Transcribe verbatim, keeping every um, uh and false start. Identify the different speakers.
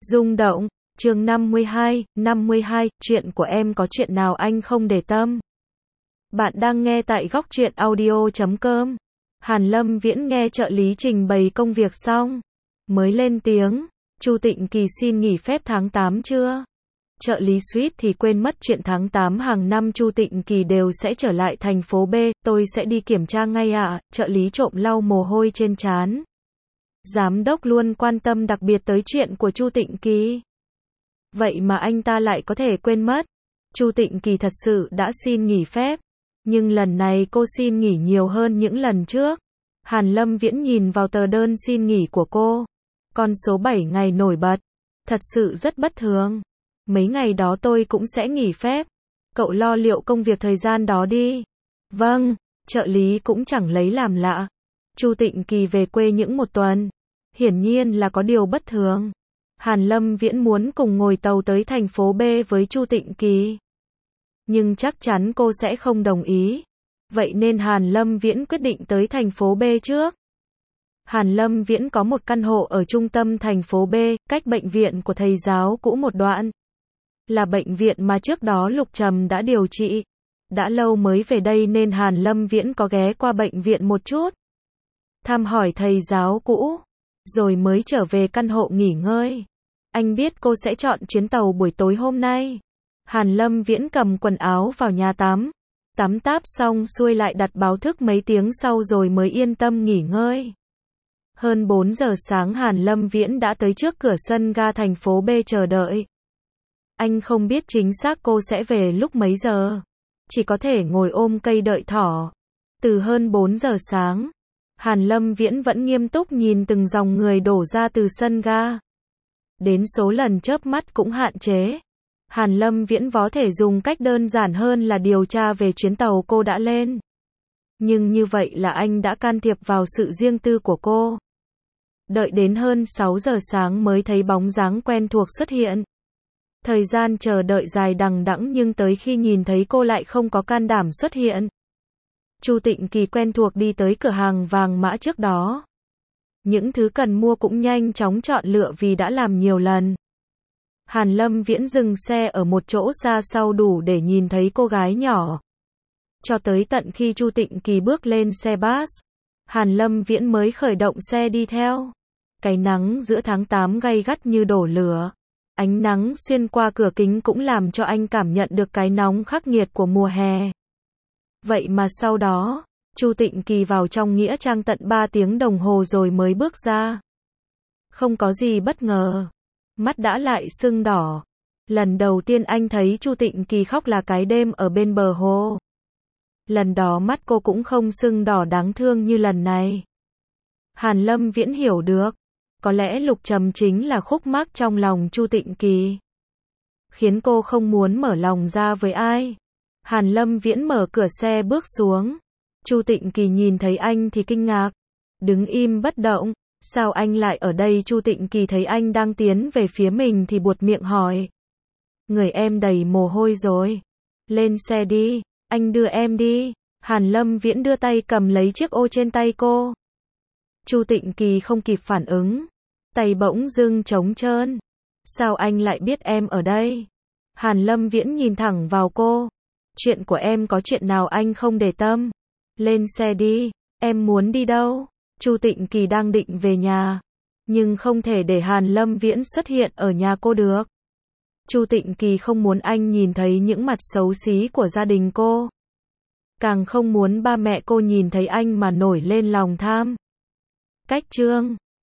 Speaker 1: Rung động, chương năm mươi hai, năm mươi hai, chuyện của em có chuyện nào anh không để tâm. Bạn đang nghe tại góc truyện audio chấm com. Hàn Lâm Viễn nghe trợ lý trình bày công việc xong, mới lên tiếng, Chu Tịnh Kỳ xin nghỉ phép tháng tám chưa? Trợ lý suýt thì quên mất chuyện tháng tám hàng năm Chu Tịnh Kỳ đều sẽ trở lại thành phố B, tôi sẽ đi kiểm tra ngay ạ, à. Trợ lý trộm lau mồ hôi trên trán. Giám đốc luôn quan tâm đặc biệt tới chuyện của Chu Tịnh Kỳ. Vậy mà anh ta lại có thể quên mất. Chu Tịnh Kỳ thật sự đã xin nghỉ phép, nhưng lần này cô xin nghỉ nhiều hơn những lần trước. Hàn Lâm Viễn nhìn vào tờ đơn xin nghỉ của cô. Con số bảy ngày nổi bật, thật sự rất bất thường. Mấy ngày đó tôi cũng sẽ nghỉ phép. Cậu lo liệu công việc thời gian đó đi. Vâng, trợ lý cũng chẳng lấy làm lạ. Chu Tịnh Kỳ về quê những một tuần. Hiển nhiên là có điều bất thường. Hàn Lâm Viễn muốn cùng ngồi tàu tới thành phố B với Chu Tịnh Kỳ. Nhưng chắc chắn cô sẽ không đồng ý. Vậy nên Hàn Lâm Viễn quyết định tới thành phố B trước. Hàn Lâm Viễn có một căn hộ ở trung tâm thành phố B, cách bệnh viện của thầy giáo cũ một đoạn. Là bệnh viện mà trước đó Lục Trầm đã điều trị. Đã lâu mới về đây nên Hàn Lâm Viễn có ghé qua bệnh viện một chút. Thăm hỏi thầy giáo cũ, rồi mới trở về căn hộ nghỉ ngơi. Anh biết cô sẽ chọn chuyến tàu buổi tối hôm nay. Hàn Lâm Viễn cầm quần áo vào nhà tắm. Tắm táp xong xuôi lại đặt báo thức mấy tiếng sau rồi mới yên tâm nghỉ ngơi. Hơn bốn giờ sáng Hàn Lâm Viễn đã tới trước cửa sân ga thành phố B chờ đợi. Anh không biết chính xác cô sẽ về lúc mấy giờ. Chỉ có thể ngồi ôm cây đợi thỏ. Từ hơn bốn giờ sáng, Hàn Lâm Viễn vẫn nghiêm túc nhìn từng dòng người đổ ra từ sân ga. Đến số lần chớp mắt cũng hạn chế. Hàn Lâm Viễn có thể dùng cách đơn giản hơn là điều tra về chuyến tàu cô đã lên. Nhưng như vậy là anh đã can thiệp vào sự riêng tư của cô. Đợi đến hơn sáu giờ sáng mới thấy bóng dáng quen thuộc xuất hiện. Thời gian chờ đợi dài đằng đẵng nhưng tới khi nhìn thấy cô lại không có can đảm xuất hiện. Chu Tịnh Kỳ quen thuộc đi tới cửa hàng vàng mã trước đó. Những thứ cần mua cũng nhanh chóng chọn lựa vì đã làm nhiều lần. Hàn Lâm Viễn dừng xe ở một chỗ xa sau đủ để nhìn thấy cô gái nhỏ. Cho tới tận khi Chu Tịnh Kỳ bước lên xe bus, Hàn Lâm Viễn mới khởi động xe đi theo. Cái nắng giữa tháng tám gay gắt như đổ lửa. Ánh nắng xuyên qua cửa kính cũng làm cho anh cảm nhận được cái nóng khắc nghiệt của mùa hè. Vậy mà sau đó, Chu Tịnh Kỳ vào trong nghĩa trang tận ba tiếng đồng hồ rồi mới bước ra. Không có gì bất ngờ. Mắt đã lại sưng đỏ. Lần đầu tiên anh thấy Chu Tịnh Kỳ khóc là cái đêm ở bên bờ hồ. Lần đó mắt cô cũng không sưng đỏ đáng thương như lần này. Hàn Lâm Viễn hiểu được. Có lẽ Lục Trầm chính là khúc mắc trong lòng Chu Tịnh Kỳ. Khiến cô không muốn mở lòng ra với ai. Hàn Lâm Viễn mở cửa xe bước xuống. Chu Tịnh Kỳ nhìn thấy anh thì kinh ngạc. Đứng im bất động. Sao anh lại ở đây? Chu Tịnh Kỳ thấy anh đang tiến về phía mình thì buột miệng hỏi. Người em đầy mồ hôi rồi. Lên xe đi, anh đưa em đi. Hàn Lâm Viễn đưa tay cầm lấy chiếc ô trên tay cô. Chu Tịnh Kỳ không kịp phản ứng. Tay bỗng dưng trống trơn. Sao anh lại biết em ở đây? Hàn Lâm Viễn nhìn thẳng vào cô. Chuyện của em có chuyện nào anh không để tâm? Lên xe đi, em muốn đi đâu? Chu Tịnh Kỳ đang định về nhà, nhưng không thể để Hàn Lâm Viễn xuất hiện ở nhà cô được. Chu Tịnh Kỳ không muốn anh nhìn thấy những mặt xấu xí của gia đình cô. Càng không muốn ba mẹ cô nhìn thấy anh mà nổi lên lòng tham. Cách chương